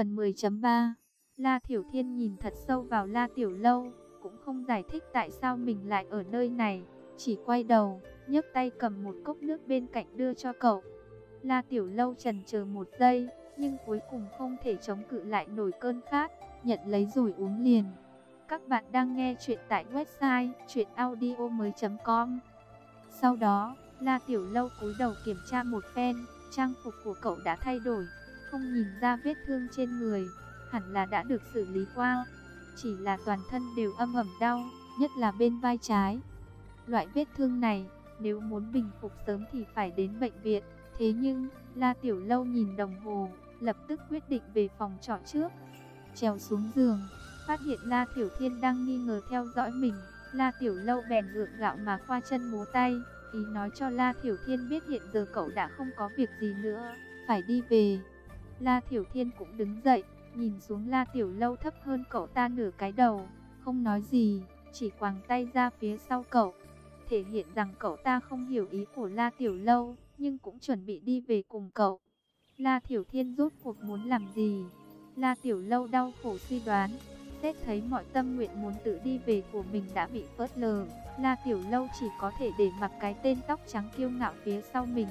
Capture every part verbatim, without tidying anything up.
Phần mười chấm ba. La Thiểu Thiên nhìn thật sâu vào La Tiểu Lâu, cũng không giải thích tại sao mình lại ở nơi này, chỉ quay đầu, nhấc tay cầm một cốc nước bên cạnh đưa cho cậu. La Tiểu Lâu chần chờ một giây, nhưng cuối cùng không thể chống cự lại nổi cơn khát, nhận lấy rồi uống liền. Các bạn đang nghe chuyện tại website truyện audio mới chấm com. Sau đó, La Tiểu Lâu cúi đầu kiểm tra một phen, trang phục của cậu đã thay đổi, không nhìn ra vết thương trên người, hẳn là đã được xử lý qua. Chỉ là toàn thân đều âm ầm đau, nhất là bên vai trái. Loại vết thương này, nếu muốn bình phục sớm thì phải đến bệnh viện. Thế nhưng, La Tiểu Lâu nhìn đồng hồ, lập tức quyết định về phòng trọ trước. Trèo xuống giường, phát hiện La Thiểu Thiên đang nghi ngờ theo dõi mình. La Tiểu Lâu bèn gượng gạo mà khoa chân múa tay, ý nói cho La Thiểu Thiên biết hiện giờ cậu đã không có việc gì nữa, phải đi về. La Thiểu Thiên cũng đứng dậy, nhìn xuống La Tiểu Lâu thấp hơn cậu ta nửa cái đầu, không nói gì, chỉ quàng tay ra phía sau cậu, thể hiện rằng cậu ta không hiểu ý của La Tiểu Lâu, nhưng cũng chuẩn bị đi về cùng cậu. La Thiểu Thiên rốt cuộc muốn làm gì? La Tiểu Lâu đau khổ suy đoán, xét thấy mọi tâm nguyện muốn tự đi về của mình đã bị phớt lờ, La Tiểu Lâu chỉ có thể để mặc cái tên tóc trắng kiêu ngạo phía sau mình,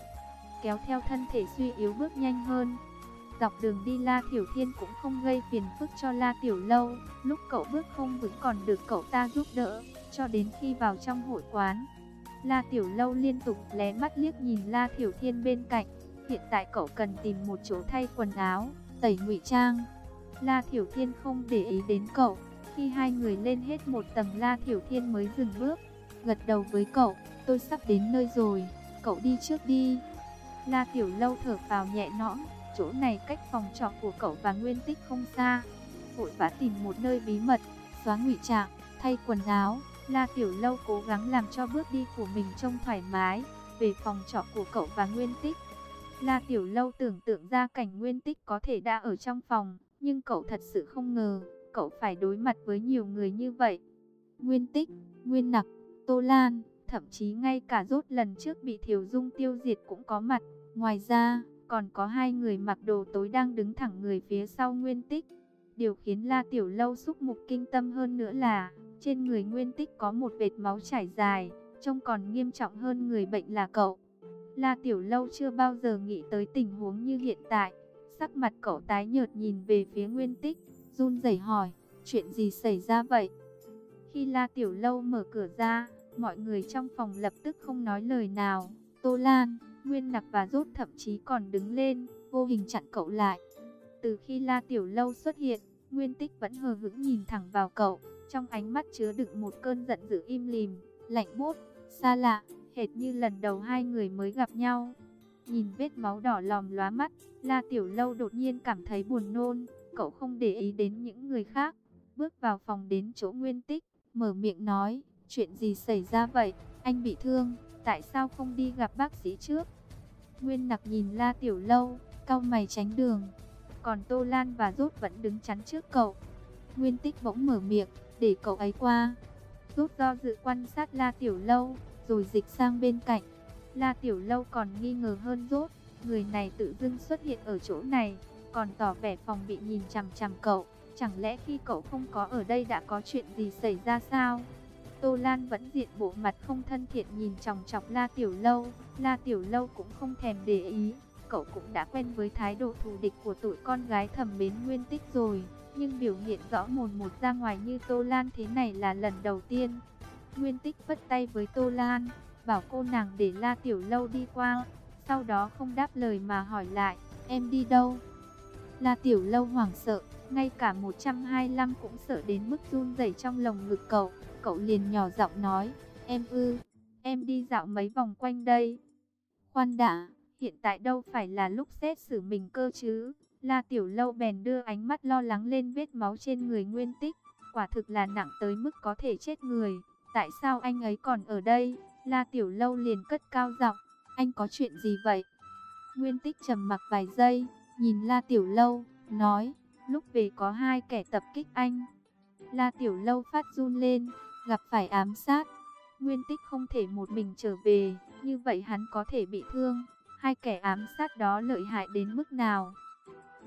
kéo theo thân thể suy yếu bước nhanh hơn. Dọc đường đi La Thiểu Thiên cũng không gây phiền phức cho La Tiểu Lâu, lúc cậu bước không vững còn được cậu ta giúp đỡ, cho đến khi vào trong hội quán. La Tiểu Lâu liên tục lé mắt liếc nhìn La Thiểu Thiên bên cạnh, hiện tại cậu cần tìm một chỗ thay quần áo, tẩy ngụy trang. La Thiểu Thiên không để ý đến cậu, khi hai người lên hết một tầng La Thiểu Thiên mới dừng bước, gật đầu với cậu, tôi sắp đến nơi rồi, cậu đi trước đi. La Tiểu Lâu thở phào nhẹ nhõm, chỗ này cách phòng trọ của cậu và Nguyên Tích không xa, vội vã tìm một nơi bí mật, xóa ngụy trang, thay quần áo. La Tiểu Lâu cố gắng làm cho bước đi của mình trông thoải mái, về phòng trọ của cậu và Nguyên Tích. La Tiểu Lâu tưởng tượng ra cảnh Nguyên Tích có thể đã ở trong phòng, nhưng cậu thật sự không ngờ, cậu phải đối mặt với nhiều người như vậy. Nguyên Tích, Nguyên Nặc, Tô Lan, thậm chí ngay cả Rốt lần trước bị Thiều Dung tiêu diệt cũng có mặt. Ngoài ra, còn có hai người mặc đồ tối đang đứng thẳng người phía sau Nguyên Tích. Điều khiến La Tiểu Lâu xúc mục kinh tâm hơn nữa là, trên người Nguyên Tích có một vệt máu chảy dài, trông còn nghiêm trọng hơn người bệnh là cậu. La Tiểu Lâu chưa bao giờ nghĩ tới tình huống như hiện tại, sắc mặt cậu tái nhợt nhìn về phía Nguyên Tích, run rẩy hỏi, chuyện gì xảy ra vậy? Khi La Tiểu Lâu mở cửa ra, mọi người trong phòng lập tức không nói lời nào. Tô Lan, Nguyên Nặc và Rốt thậm chí còn đứng lên, vô hình chặn cậu lại. Từ khi La Tiểu Lâu xuất hiện, Nguyên Tích vẫn hờ hững nhìn thẳng vào cậu, trong ánh mắt chứa đựng một cơn giận dữ im lìm, lạnh buốt, xa lạ, hệt như lần đầu hai người mới gặp nhau. Nhìn vết máu đỏ lòm lóa mắt, La Tiểu Lâu đột nhiên cảm thấy buồn nôn, cậu không để ý đến những người khác, bước vào phòng đến chỗ Nguyên Tích, mở miệng nói, chuyện gì xảy ra vậy, anh bị thương, tại sao không đi gặp bác sĩ trước? Nguyên Nặc nhìn La Tiểu Lâu, cau mày tránh đường, còn Tô Lan và Rốt vẫn đứng chắn trước cậu. Nguyên Tích bỗng mở miệng, để cậu ấy qua. Rốt do dự quan sát La Tiểu Lâu, rồi dịch sang bên cạnh. La Tiểu Lâu còn nghi ngờ hơn Rốt, người này tự dưng xuất hiện ở chỗ này, còn tỏ vẻ phòng bị nhìn chằm chằm cậu, chẳng lẽ khi cậu không có ở đây đã có chuyện gì xảy ra sao? Tô Lan vẫn diện bộ mặt không thân thiện nhìn chòng chọc La Tiểu Lâu, La Tiểu Lâu cũng không thèm để ý, cậu cũng đã quen với thái độ thù địch của tụi con gái thầm mến Nguyên Tích rồi, nhưng biểu hiện rõ mồn một ra ngoài như Tô Lan thế này là lần đầu tiên. Nguyên Tích vất tay với Tô Lan, bảo cô nàng để La Tiểu Lâu đi qua, sau đó không đáp lời mà hỏi lại, em đi đâu? La Tiểu Lâu hoảng sợ, ngay cả một trăm hai mươi lăm cũng sợ đến mức run rẩy trong lồng ngực cậu, cậu liền nhỏ giọng nói, em ư, em đi dạo mấy vòng quanh đây. Khoan đã, hiện tại đâu phải là lúc xét xử mình cơ chứ? La Tiểu Lâu bèn đưa ánh mắt lo lắng lên vết máu trên người Nguyên Tích, quả thực là nặng tới mức có thể chết người, tại sao anh ấy còn ở đây? La Tiểu Lâu liền cất cao giọng, anh có chuyện gì vậy? Nguyên Tích trầm mặc vài giây, nhìn La Tiểu Lâu, nói, lúc về có hai kẻ tập kích anh. La Tiểu Lâu phát run lên, gặp phải ám sát. Nguyên Tích không thể một mình trở về, như vậy hắn có thể bị thương. Hai kẻ ám sát đó lợi hại đến mức nào?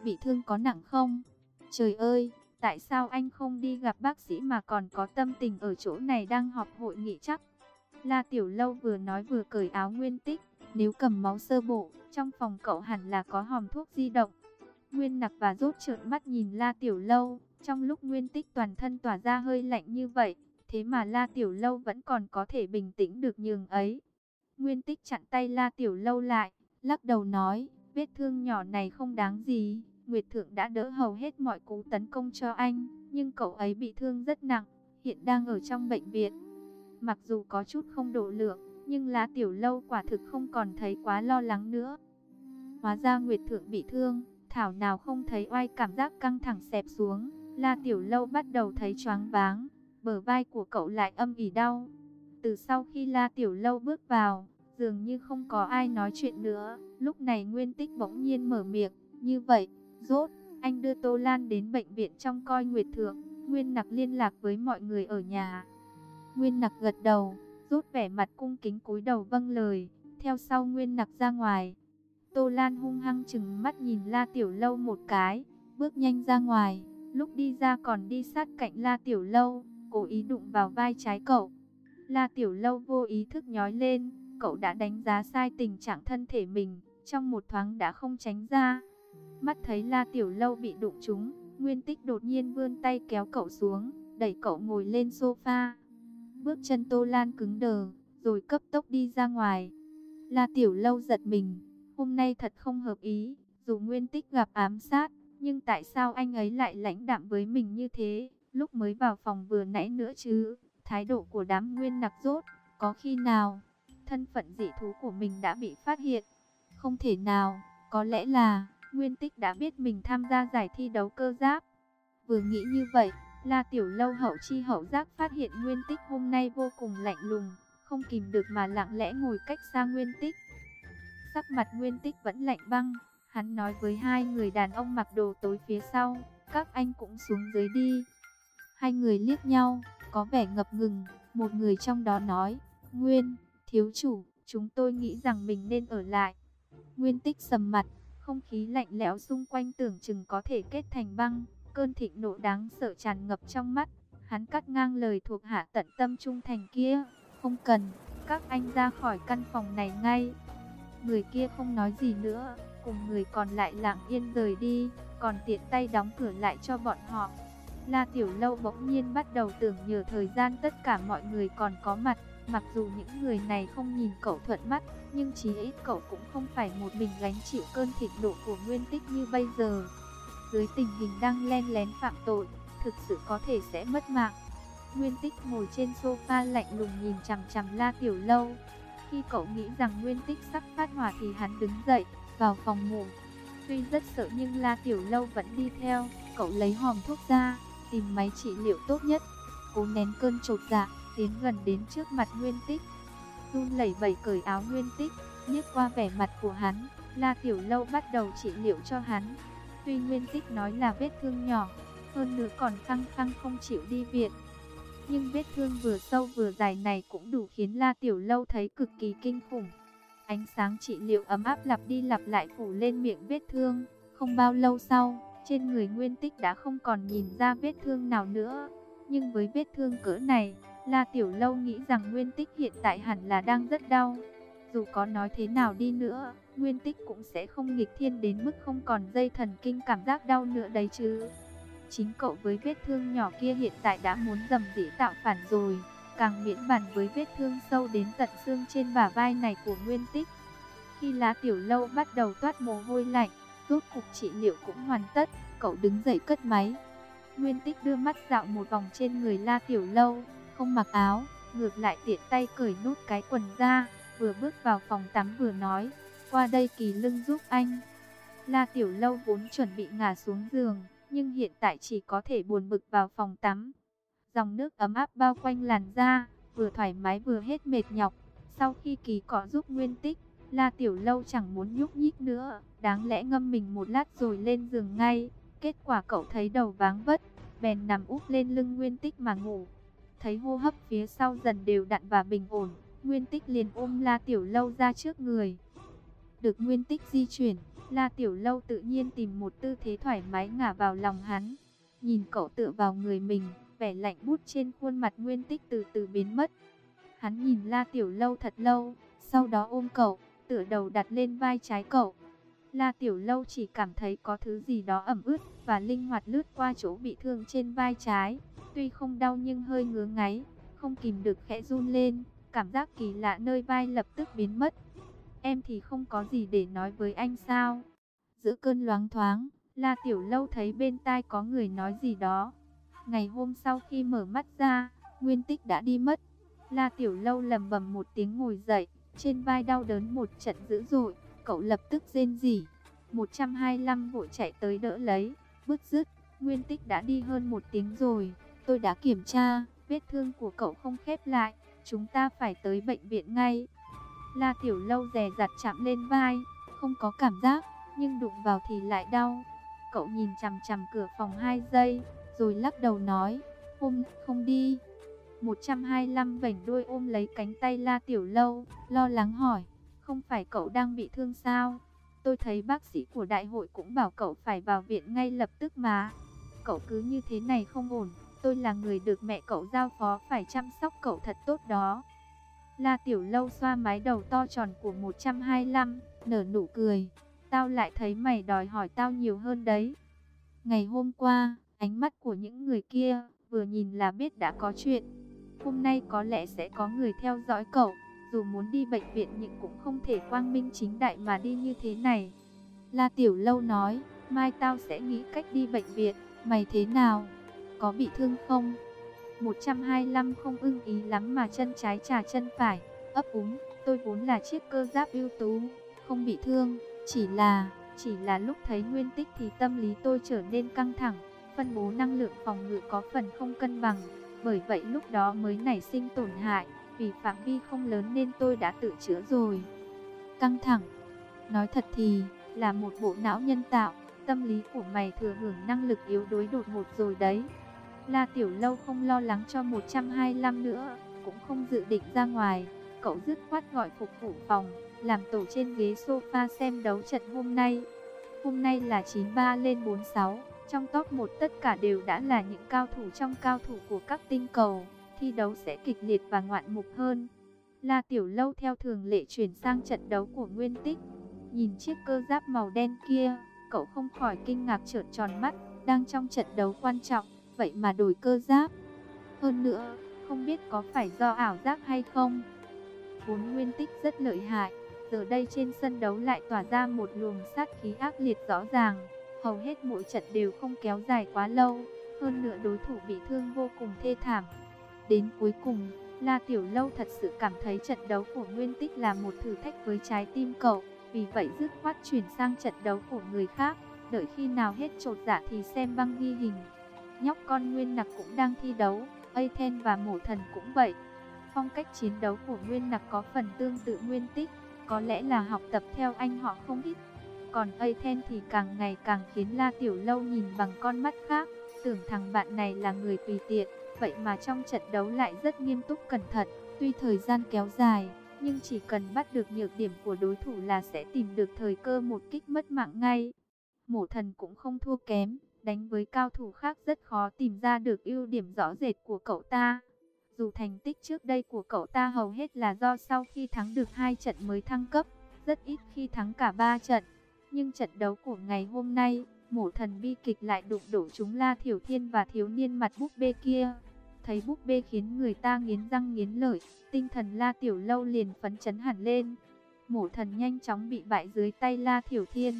bị thương có nặng không? Trời ơi, tại sao anh không đi gặp bác sĩ mà còn có tâm tình ở chỗ này đang họp hội nghị chắc? La Tiểu Lâu vừa nói vừa cởi áo Nguyên Tích. Nếu cầm máu sơ bộ, trong phòng cậu hẳn là có hòm thuốc di động. Nguyên Nặc và Rốt trợn mắt nhìn La Tiểu Lâu. Trong lúc Nguyên Tích toàn thân tỏa ra hơi lạnh như vậy, thế mà La Tiểu Lâu vẫn còn có thể bình tĩnh được nhường ấy. Nguyên Tích chặn tay La Tiểu Lâu lại, lắc đầu nói, vết thương nhỏ này không đáng gì. Nguyệt Thượng đã đỡ hầu hết mọi cú tấn công cho anh, nhưng cậu ấy bị thương rất nặng, hiện đang ở trong bệnh viện. Mặc dù có chút không độ lượng, nhưng La Tiểu Lâu quả thực không còn thấy quá lo lắng nữa. Hóa ra Nguyệt Thượng bị thương, thảo nào không thấy oai, cảm giác căng thẳng xẹp xuống. La Tiểu Lâu bắt đầu thấy choáng váng, bờ vai của cậu lại âm ỉ đau. Từ sau khi La Tiểu Lâu bước vào, dường như không có ai nói chuyện nữa. Lúc này Nguyên Tích bỗng nhiên mở miệng, như vậy, Rốt, anh đưa Tô Lan đến bệnh viện trông coi Nguyệt Thượng. Nguyên Nặc liên lạc với mọi người ở nhà. Nguyên Nặc gật đầu, Rốt vẻ mặt cung kính cúi đầu vâng lời, theo sau Nguyên Nặc ra ngoài. Tô Lan hung hăng chừng mắt nhìn La Tiểu Lâu một cái, bước nhanh ra ngoài, lúc đi ra còn đi sát cạnh La Tiểu Lâu, cố ý đụng vào vai trái cậu. La Tiểu Lâu vô ý thức nhói lên, cậu đã đánh giá sai tình trạng thân thể mình, trong một thoáng đã không tránh ra. Mắt thấy La Tiểu Lâu bị đụng trúng, Nguyên Tích đột nhiên vươn tay kéo cậu xuống, đẩy cậu ngồi lên sofa. Bước chân Tô Lan cứng đờ, rồi cấp tốc đi ra ngoài. La Tiểu Lâu giật mình, hôm nay thật không hợp ý, dù Nguyên Tích gặp ám sát, nhưng tại sao anh ấy lại lãnh đạm với mình như thế, lúc mới vào phòng vừa nãy nữa chứ? Thái độ của đám Nguyên Nặc Rốt, có khi nào thân phận dị thú của mình đã bị phát hiện? Không thể nào, có lẽ là Nguyên Tích đã biết mình tham gia giải thi đấu cơ giáp. Vừa nghĩ như vậy, La Tiểu Lâu hậu chi hậu giác phát hiện Nguyên Tích hôm nay vô cùng lạnh lùng, không kìm được mà lặng lẽ ngồi cách xa Nguyên Tích. Sắc mặt Nguyên Tích vẫn lạnh băng, hắn nói với hai người đàn ông mặc đồ tối phía sau, các anh cũng xuống dưới đi. Hai người liếc nhau, có vẻ ngập ngừng, một người trong đó nói, Nguyên, thiếu chủ, chúng tôi nghĩ rằng mình nên ở lại. Nguyên Tích sầm mặt, không khí lạnh lẽo xung quanh tưởng chừng có thể kết thành băng, cơn thịnh nộ đáng sợ tràn ngập trong mắt. Hắn cắt ngang lời thuộc hạ tận tâm trung thành kia, không cần, các anh ra khỏi căn phòng này ngay. Người kia không nói gì nữa, cùng người còn lại lặng yên rời đi, còn tiện tay đóng cửa lại cho bọn họ. La Tiểu Lâu bỗng nhiên bắt đầu tưởng nhờ thời gian tất cả mọi người còn có mặt, mặc dù những người này không nhìn cậu thuận mắt, nhưng chí ít cậu cũng không phải một mình gánh chịu cơn thịnh nộ của Nguyên Tích như bây giờ. Dưới tình hình đang len lén phạm tội, thực sự có thể sẽ mất mạng. Nguyên Tích ngồi trên sofa lạnh lùng nhìn chằm chằm La Tiểu Lâu. Khi cậu nghĩ rằng Nguyên Tích sắp phát hỏa thì hắn đứng dậy, vào phòng ngủ. Tuy rất sợ nhưng La Tiểu Lâu vẫn đi theo, cậu lấy hòm thuốc ra, tìm máy trị liệu tốt nhất, cố nén cơn chột dạ, tiến gần đến trước mặt Nguyên Tích. Run lẩy bẩy cởi áo Nguyên Tích, liếc qua vẻ mặt của hắn, La Tiểu Lâu bắt đầu trị liệu cho hắn. Tuy Nguyên Tích nói là vết thương nhỏ, hơn nữa còn khăng khăng không chịu đi viện, nhưng vết thương vừa sâu vừa dài này cũng đủ khiến La Tiểu Lâu thấy cực kỳ kinh khủng. Ánh sáng trị liệu ấm áp lặp đi lặp lại phủ lên miệng vết thương. Không bao lâu sau, trên người Nguyên Tích đã không còn nhìn ra vết thương nào nữa. Nhưng với vết thương cỡ này, La Tiểu Lâu nghĩ rằng Nguyên Tích hiện tại hẳn là đang rất đau. Dù có nói thế nào đi nữa, Nguyên Tích cũng sẽ không nghịch thiên đến mức không còn dây thần kinh cảm giác đau nữa đấy chứ. Chính cậu với vết thương nhỏ kia hiện tại đã muốn dầm dĩ tạo phản rồi, càng miễn bàn với vết thương sâu đến tận xương trên bả vai này của Nguyên Tích. Khi La Tiểu Lâu bắt đầu toát mồ hôi lạnh, rốt cục trị liệu cũng hoàn tất, cậu đứng dậy cất máy. Nguyên Tích đưa mắt dạo một vòng trên người La Tiểu Lâu, không mặc áo, ngược lại tiện tay cởi nút cái quần ra, vừa bước vào phòng tắm vừa nói, qua đây kỳ lưng giúp anh. La Tiểu Lâu vốn chuẩn bị ngả xuống giường, nhưng hiện tại chỉ có thể buồn bực vào phòng tắm. Dòng nước ấm áp bao quanh làn da, vừa thoải mái vừa hết mệt nhọc. Sau khi kỳ cọ giúp Nguyên Tích, La Tiểu Lâu chẳng muốn nhúc nhích nữa, đáng lẽ ngâm mình một lát rồi lên giường ngay. Kết quả cậu thấy đầu váng vất, bèn nằm úp lên lưng Nguyên Tích mà ngủ. Thấy hô hấp phía sau dần đều đặn và bình ổn, Nguyên Tích liền ôm La Tiểu Lâu ra trước người. Được Nguyên Tích di chuyển, La Tiểu Lâu tự nhiên tìm một tư thế thoải mái ngả vào lòng hắn. Nhìn cậu tựa vào người mình, vẻ lạnh buốt trên khuôn mặt Nguyên Tích từ từ biến mất. Hắn nhìn La Tiểu Lâu thật lâu, sau đó ôm cậu, tựa đầu đặt lên vai trái cậu. La Tiểu Lâu chỉ cảm thấy có thứ gì đó ẩm ướt và linh hoạt lướt qua chỗ bị thương trên vai trái. Tuy không đau nhưng hơi ngứa ngáy, không kìm được khẽ run lên, cảm giác kỳ lạ nơi vai lập tức biến mất. Em thì không có gì để nói với anh sao? Giữa cơn loáng thoáng, La Tiểu Lâu thấy bên tai có người nói gì đó. Ngày hôm sau khi mở mắt ra, Nguyên Tích đã đi mất. La Tiểu Lâu lầm bầm một tiếng ngồi dậy, trên vai đau đớn một trận dữ dội, cậu lập tức rên rỉ. một trăm hai mươi lăm vội chạy tới đỡ lấy, bứt rứt, Nguyên Tích đã đi hơn một tiếng rồi, tôi đã kiểm tra, vết thương của cậu không khép lại, chúng ta phải tới bệnh viện ngay. La Tiểu Lâu dè dặt chạm lên vai, không có cảm giác, nhưng đụng vào thì lại đau. Cậu nhìn chằm chằm cửa phòng hai giây, rồi lắc đầu nói, hôm không đi. một trăm hai mươi lăm vểnh đuôi ôm lấy cánh tay La Tiểu Lâu, lo lắng hỏi, không phải cậu đang bị thương sao? Tôi thấy bác sĩ của đại hội cũng bảo cậu phải vào viện ngay lập tức mà. Cậu cứ như thế này không ổn, tôi là người được mẹ cậu giao phó phải chăm sóc cậu thật tốt đó. La Tiểu Lâu xoa mái đầu to tròn của một trăm hai mươi lăm, nở nụ cười. Tao lại thấy mày đòi hỏi tao nhiều hơn đấy. Ngày hôm qua, ánh mắt của những người kia, vừa nhìn là biết đã có chuyện. Hôm nay có lẽ sẽ có người theo dõi cậu. Dù muốn đi bệnh viện nhưng cũng không thể quang minh chính đại mà đi như thế này. La Tiểu Lâu nói, mai tao sẽ nghĩ cách đi bệnh viện. Mày thế nào? Có bị thương không? một trăm hai mươi lăm không ưng ý lắm mà chân trái chà chân phải, ấp úng, tôi vốn là chiếc cơ giáp ưu tú, không bị thương, chỉ là, chỉ là lúc thấy Nguyên Tích thì tâm lý tôi trở nên căng thẳng, phân bố năng lượng phòng ngự có phần không cân bằng, bởi vậy lúc đó mới nảy sinh tổn hại, vì phạm vi không lớn nên tôi đã tự chữa rồi. Căng thẳng, nói thật thì, là một bộ não nhân tạo, tâm lý của mày thừa hưởng năng lực yếu đuối đột ngột rồi đấy. La Tiểu Lâu không lo lắng cho một trăm hai mươi lăm nữa, cũng không dự định ra ngoài. Cậu dứt khoát gọi phục vụ phòng, làm tổ trên ghế sofa xem đấu trận hôm nay. Hôm nay là chín ba lên bốn sáu, trong top một tất cả đều đã là những cao thủ trong cao thủ của các tinh cầu. Thi đấu sẽ kịch liệt và ngoạn mục hơn. La Tiểu Lâu theo thường lệ chuyển sang trận đấu của Nguyên Tích. Nhìn chiếc cơ giáp màu đen kia, cậu không khỏi kinh ngạc trợn tròn mắt, đang trong trận đấu quan trọng. Vậy mà đổi cơ giáp. Hơn nữa, không biết có phải do ảo giác hay không. Vốn Nguyên Tích rất lợi hại, giờ đây trên sân đấu lại tỏa ra một luồng sát khí ác liệt rõ ràng. Hầu hết mỗi trận đều không kéo dài quá lâu. Hơn nữa đối thủ bị thương vô cùng thê thảm. Đến cuối cùng, La Tiểu Lâu thật sự cảm thấy trận đấu của Nguyên Tích là một thử thách với trái tim cậu. Vì vậy dứt khoát chuyển sang trận đấu của người khác. Đợi khi nào hết chột dạ thì xem băng ghi hình. Nhóc con Nguyên Nặc cũng đang thi đấu, Athena và Mổ Thần cũng vậy. Phong cách chiến đấu của Nguyên Nặc có phần tương tự Nguyên Tích, có lẽ là học tập theo anh họ không ít. Còn Athena thì càng ngày càng khiến La Tiểu Lâu nhìn bằng con mắt khác, tưởng thằng bạn này là người tùy tiện, vậy mà trong trận đấu lại rất nghiêm túc cẩn thận. Tuy thời gian kéo dài, nhưng chỉ cần bắt được nhược điểm của đối thủ là sẽ tìm được thời cơ một kích mất mạng ngay. Mổ Thần cũng không thua kém. Đánh với cao thủ khác rất khó tìm ra được ưu điểm rõ rệt của cậu ta. Dù thành tích trước đây của cậu ta hầu hết là do sau khi thắng được hai trận mới thăng cấp, rất ít khi thắng cả ba trận. Nhưng trận đấu của ngày hôm nay, Mổ Thần bi kịch lại đụng đổ chúng La Thiểu Thiên và thiếu niên mặt búp bê kia. Thấy búp bê khiến người ta nghiến răng nghiến lợi, tinh thần La Tiểu Lâu liền phấn chấn hẳn lên. Mổ Thần nhanh chóng bị bại dưới tay La Thiểu Thiên.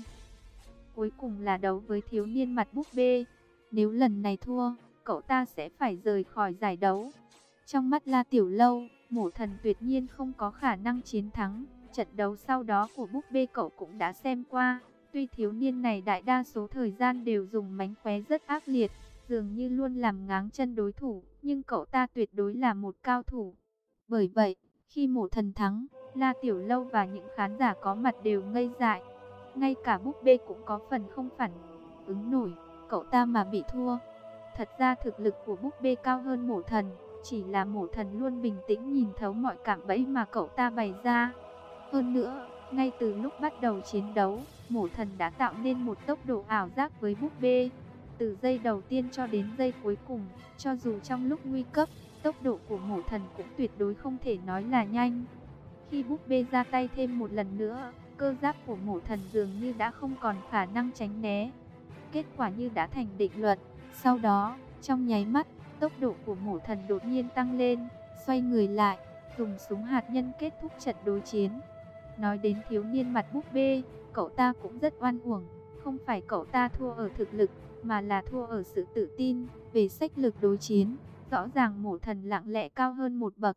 Cuối cùng là đấu với thiếu niên mặt búp bê. Nếu lần này thua, cậu ta sẽ phải rời khỏi giải đấu. Trong mắt La Tiểu Lâu, Mổ Thần tuyệt nhiên không có khả năng chiến thắng. Trận đấu sau đó của búp bê cậu cũng đã xem qua. Tuy thiếu niên này đại đa số thời gian đều dùng mánh khóe rất ác liệt, dường như luôn làm ngáng chân đối thủ, nhưng cậu ta tuyệt đối là một cao thủ. Bởi vậy, khi Mổ Thần thắng, La Tiểu Lâu và những khán giả có mặt đều ngây dại. Ngay cả búp bê cũng có phần không phản ứng nổi, cậu ta mà bị thua. Thật ra thực lực của búp bê cao hơn Mổ Thần, chỉ là Mổ Thần luôn bình tĩnh nhìn thấu mọi cạm bẫy mà cậu ta bày ra. Hơn nữa, Ngay từ lúc bắt đầu chiến đấu, Mổ Thần đã tạo nên một tốc độ ảo giác với búp bê. Từ giây đầu tiên cho đến giây cuối cùng, cho dù trong lúc nguy cấp, tốc độ của Mổ Thần cũng tuyệt đối không thể nói là nhanh. Khi búp bê ra tay thêm một lần nữa, cơ giáp của Mổ Thần dường như đã không còn khả năng tránh né. Kết quả như đã thành định luật. Sau đó, trong nháy mắt, tốc độ của Mổ Thần đột nhiên tăng lên, xoay người lại, dùng súng hạt nhân kết thúc trận đối chiến. Nói đến thiếu niên mặt búp bê, cậu ta cũng rất oan uổng. Không phải cậu ta thua ở thực lực, mà là thua ở sự tự tin. Về sách lược đối chiến, rõ ràng Mổ Thần lặng lẽ cao hơn một bậc.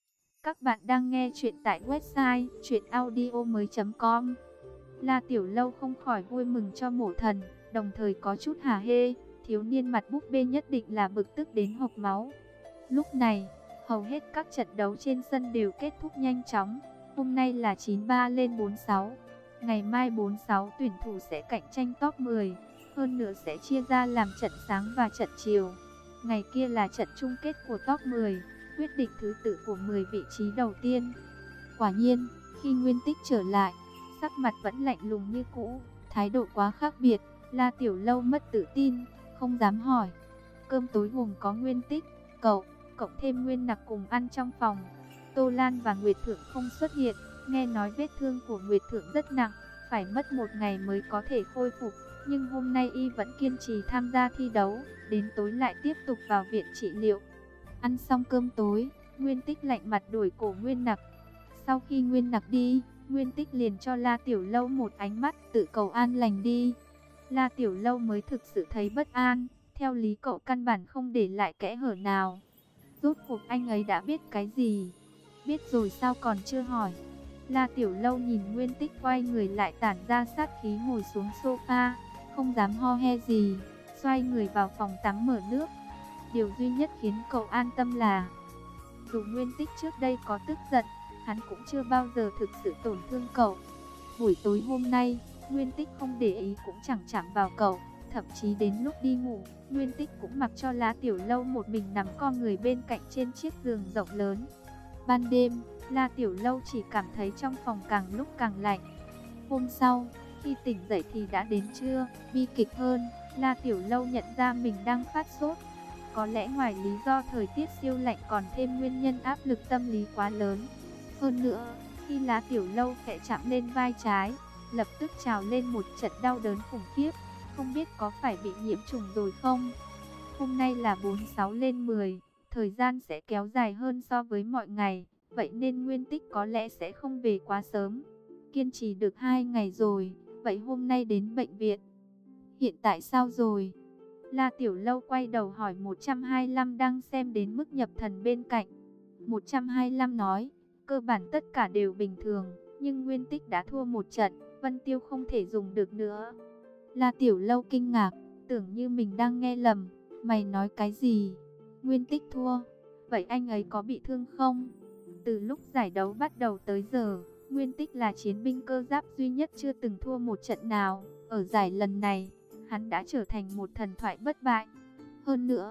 Các bạn đang nghe chuyện tại website truyện audio mới chấm com. La Tiểu Lâu không khỏi vui mừng cho Mổ Thần, đồng thời có chút hả hê. Thiếu niên mặt búp bê nhất định là bực tức đến hộc máu. Lúc này, hầu hết các trận đấu trên sân đều kết thúc nhanh chóng. Hôm nay là chín ba lên bốn sáu. Ngày mai bốn sáu tuyển thủ sẽ cạnh tranh top mười. Hơn nữa sẽ chia ra làm trận sáng và trận chiều. Ngày kia là trận chung kết của top mười, quyết định thứ tự của mười vị trí đầu tiên. Quả nhiên, khi Nguyên Tích trở lại, sắc mặt vẫn lạnh lùng như cũ, thái độ quá khác biệt. La Tiểu Lâu mất tự tin, không dám hỏi. Cơm tối gồm có Nguyên Tích, cậu, cộng thêm Nguyên Nặc cùng ăn trong phòng. Tô Lan và Nguyệt Thượng không xuất hiện, nghe nói vết thương của Nguyệt Thượng rất nặng, phải mất một ngày mới có thể khôi phục. Nhưng hôm nay y vẫn kiên trì tham gia thi đấu, đến tối lại tiếp tục vào viện trị liệu. Ăn xong cơm tối, Nguyên Tích lạnh mặt đuổi cổ Nguyên Nặc. Sau khi Nguyên Nặc đi, Nguyên Tích liền cho La Tiểu Lâu một ánh mắt tự cầu an lành đi. La Tiểu Lâu mới thực sự thấy bất an, theo lý cậu căn bản không để lại kẽ hở nào. Rốt cuộc anh ấy đã biết cái gì? Biết rồi sao còn chưa hỏi? La Tiểu Lâu nhìn Nguyên Tích quay người lại tản ra sát khí ngồi xuống sofa, không dám ho he gì, xoay người vào phòng tắm mở nước. Điều duy nhất khiến cậu an tâm là, dù Nguyên Tích trước đây có tức giận, hắn cũng chưa bao giờ thực sự tổn thương cậu. Buổi tối hôm nay, Nguyên Tích không để ý cũng chẳng chạm vào cậu, thậm chí đến lúc đi ngủ, Nguyên Tích cũng mặc cho La Tiểu Lâu một mình nằm co người bên cạnh trên chiếc giường rộng lớn. Ban đêm, La Tiểu Lâu chỉ cảm thấy trong phòng càng lúc càng lạnh. Hôm sau, khi tỉnh dậy thì đã đến trưa, bi kịch hơn, La Tiểu Lâu nhận ra mình đang phát sốt. Có lẽ ngoài lý do thời tiết siêu lạnh còn thêm nguyên nhân áp lực tâm lý quá lớn. Hơn nữa, khi La Tiểu Lâu khẽ chạm lên vai trái, lập tức trào lên một trận đau đớn khủng khiếp, không biết có phải bị nhiễm trùng rồi không. Hôm nay là bốn sáu lên mười, thời gian sẽ kéo dài hơn so với mọi ngày, vậy nên Nguyên Tích có lẽ sẽ không về quá sớm. Kiên trì được hai ngày rồi, vậy hôm nay đến bệnh viện. Hiện tại sao rồi? La Tiểu Lâu quay đầu hỏi một trăm hai mươi lăm đang xem đến mức nhập thần bên cạnh. một trăm hai mươi lăm nói, cơ bản tất cả đều bình thường, nhưng Nguyên Tích đã thua một trận, Vân Tiêu không thể dùng được nữa. La Tiểu Lâu kinh ngạc, tưởng như mình đang nghe lầm. Mày nói cái gì? Nguyên Tích thua? Vậy anh ấy có bị thương không? Từ lúc giải đấu bắt đầu tới giờ, Nguyên Tích là chiến binh cơ giáp duy nhất chưa từng thua một trận nào. Ở giải lần này, hắn đã trở thành một thần thoại bất bại. Hơn nữa,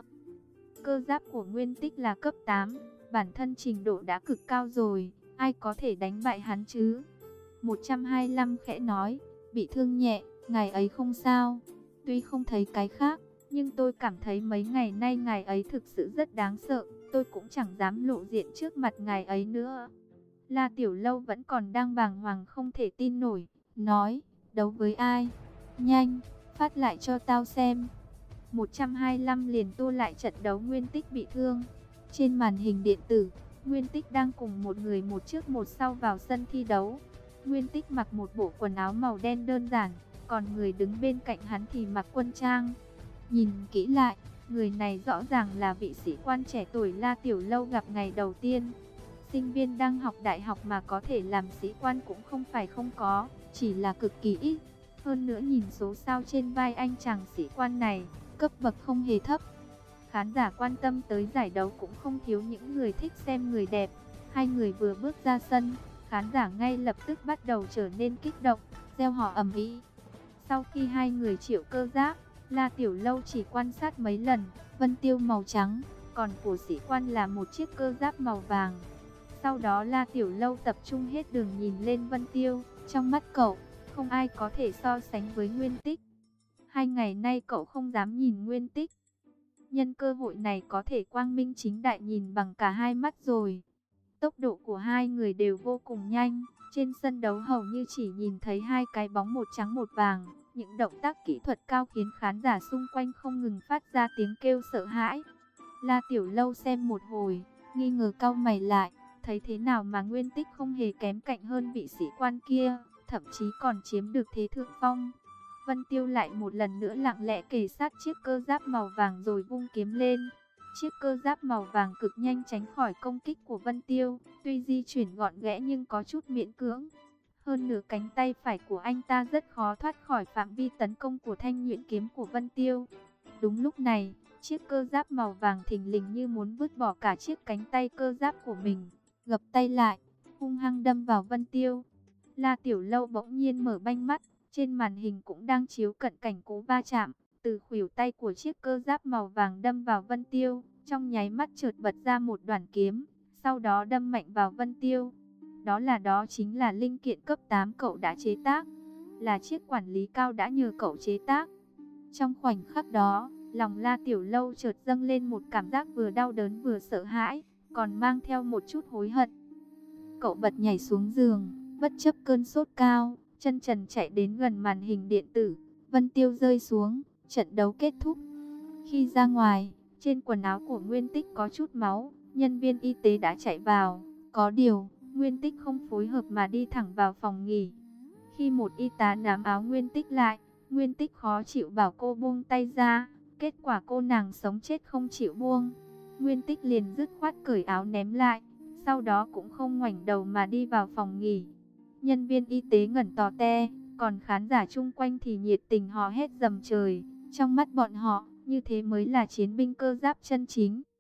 cơ giáp của Nguyên Tích là cấp tám, bản thân trình độ đã cực cao rồi, ai có thể đánh bại hắn chứ? một trăm hai mươi lăm khẽ nói, bị thương nhẹ, ngài ấy không sao. Tuy không thấy cái khác, nhưng tôi cảm thấy mấy ngày nay ngài ấy thực sự rất đáng sợ, tôi cũng chẳng dám lộ diện trước mặt ngài ấy nữa. La Tiểu Lâu vẫn còn đang bàng hoàng không thể tin nổi, nói, đấu với ai? Nhanh, phát lại cho tao xem. một trăm hai mươi lăm liền tô lại trận đấu Nguyên Tích bị thương. Trên màn hình điện tử, Nguyên Tích đang cùng một người một trước một sau vào sân thi đấu. Nguyên Tích mặc một bộ quần áo màu đen đơn giản, còn người đứng bên cạnh hắn thì mặc quân trang. Nhìn kỹ lại, người này rõ ràng là vị sĩ quan trẻ tuổi La Tiểu Lâu gặp ngày đầu tiên. Sinh viên đang học đại học mà có thể làm sĩ quan cũng không phải không có, chỉ là cực kỳ ít. Hơn nữa nhìn số sao trên vai anh chàng sĩ quan này, cấp bậc không hề thấp. Khán giả quan tâm tới giải đấu cũng không thiếu những người thích xem người đẹp. Hai người vừa bước ra sân, khán giả ngay lập tức bắt đầu trở nên kích động, reo hò ầm ĩ. Sau khi hai người triệu cơ giáp, La Tiểu Lâu chỉ quan sát mấy lần, Vân Tiêu màu trắng, còn của sĩ quan là một chiếc cơ giáp màu vàng. Sau đó La Tiểu Lâu tập trung hết đường nhìn lên Vân Tiêu, Trong mắt cậu, không ai có thể so sánh với Nguyên Tích. Hai ngày nay cậu không dám nhìn Nguyên Tích. Nhân cơ hội này có thể quang minh chính đại nhìn bằng cả hai mắt rồi. Tốc độ của hai người đều vô cùng nhanh. Trên sân đấu hầu như chỉ nhìn thấy hai cái bóng một trắng một vàng. Những động tác kỹ thuật cao khiến khán giả xung quanh không ngừng phát ra tiếng kêu sợ hãi. La Tiểu Lâu xem một hồi, nghi ngờ cau mày lại. Thấy thế nào mà Nguyên Tích không hề kém cạnh hơn vị sĩ quan kia, thậm chí còn chiếm được thế thượng phong. Vân Tiêu lại một lần nữa lặng lẽ kề sát chiếc cơ giáp màu vàng rồi vung kiếm lên. Chiếc cơ giáp màu vàng cực nhanh tránh khỏi công kích của Vân Tiêu, tuy di chuyển gọn ghẽ nhưng có chút miễn cưỡng. Hơn nửa cánh tay phải của anh ta rất khó thoát khỏi phạm vi tấn công của thanh nhuyễn kiếm của Vân Tiêu. Đúng lúc này, chiếc cơ giáp màu vàng thình lình như muốn vứt bỏ cả chiếc cánh tay cơ giáp của mình, gập tay lại, hung hăng đâm vào Vân Tiêu. La Tiểu Lâu bỗng nhiên mở banh mắt, trên màn hình cũng đang chiếu cận cảnh cú va chạm, từ khuỷu tay của chiếc cơ giáp màu vàng đâm vào Vân Tiêu, trong nháy mắt chợt bật ra một đoạn kiếm, sau đó đâm mạnh vào Vân Tiêu. Đó là đó chính là linh kiện cấp tám cậu đã chế tác, là chiếc quản lý cao đã nhờ cậu chế tác. Trong khoảnh khắc đó, lòng La Tiểu Lâu chợt dâng lên một cảm giác vừa đau đớn vừa sợ hãi, còn mang theo một chút hối hận. Cậu bật nhảy xuống giường, bất chấp cơn sốt cao, chân trần chạy đến gần màn hình điện tử. Vân Tiêu rơi xuống, trận đấu kết thúc. Khi ra ngoài, trên quần áo của Nguyên Tích có chút máu, nhân viên y tế đã chạy vào. Có điều, Nguyên Tích không phối hợp mà đi thẳng vào phòng nghỉ. Khi một y tá nắm áo Nguyên Tích lại, Nguyên Tích khó chịu bảo cô buông tay ra. Kết quả cô nàng sống chết không chịu buông. Nguyên Tích liền dứt khoát cởi áo ném lại, sau đó cũng không ngoảnh đầu mà đi vào phòng nghỉ. Nhân viên y tế ngẩn tò te, còn khán giả chung quanh thì nhiệt tình hò hét rầm trời. Trong mắt bọn họ, như thế mới là chiến binh cơ giáp chân chính.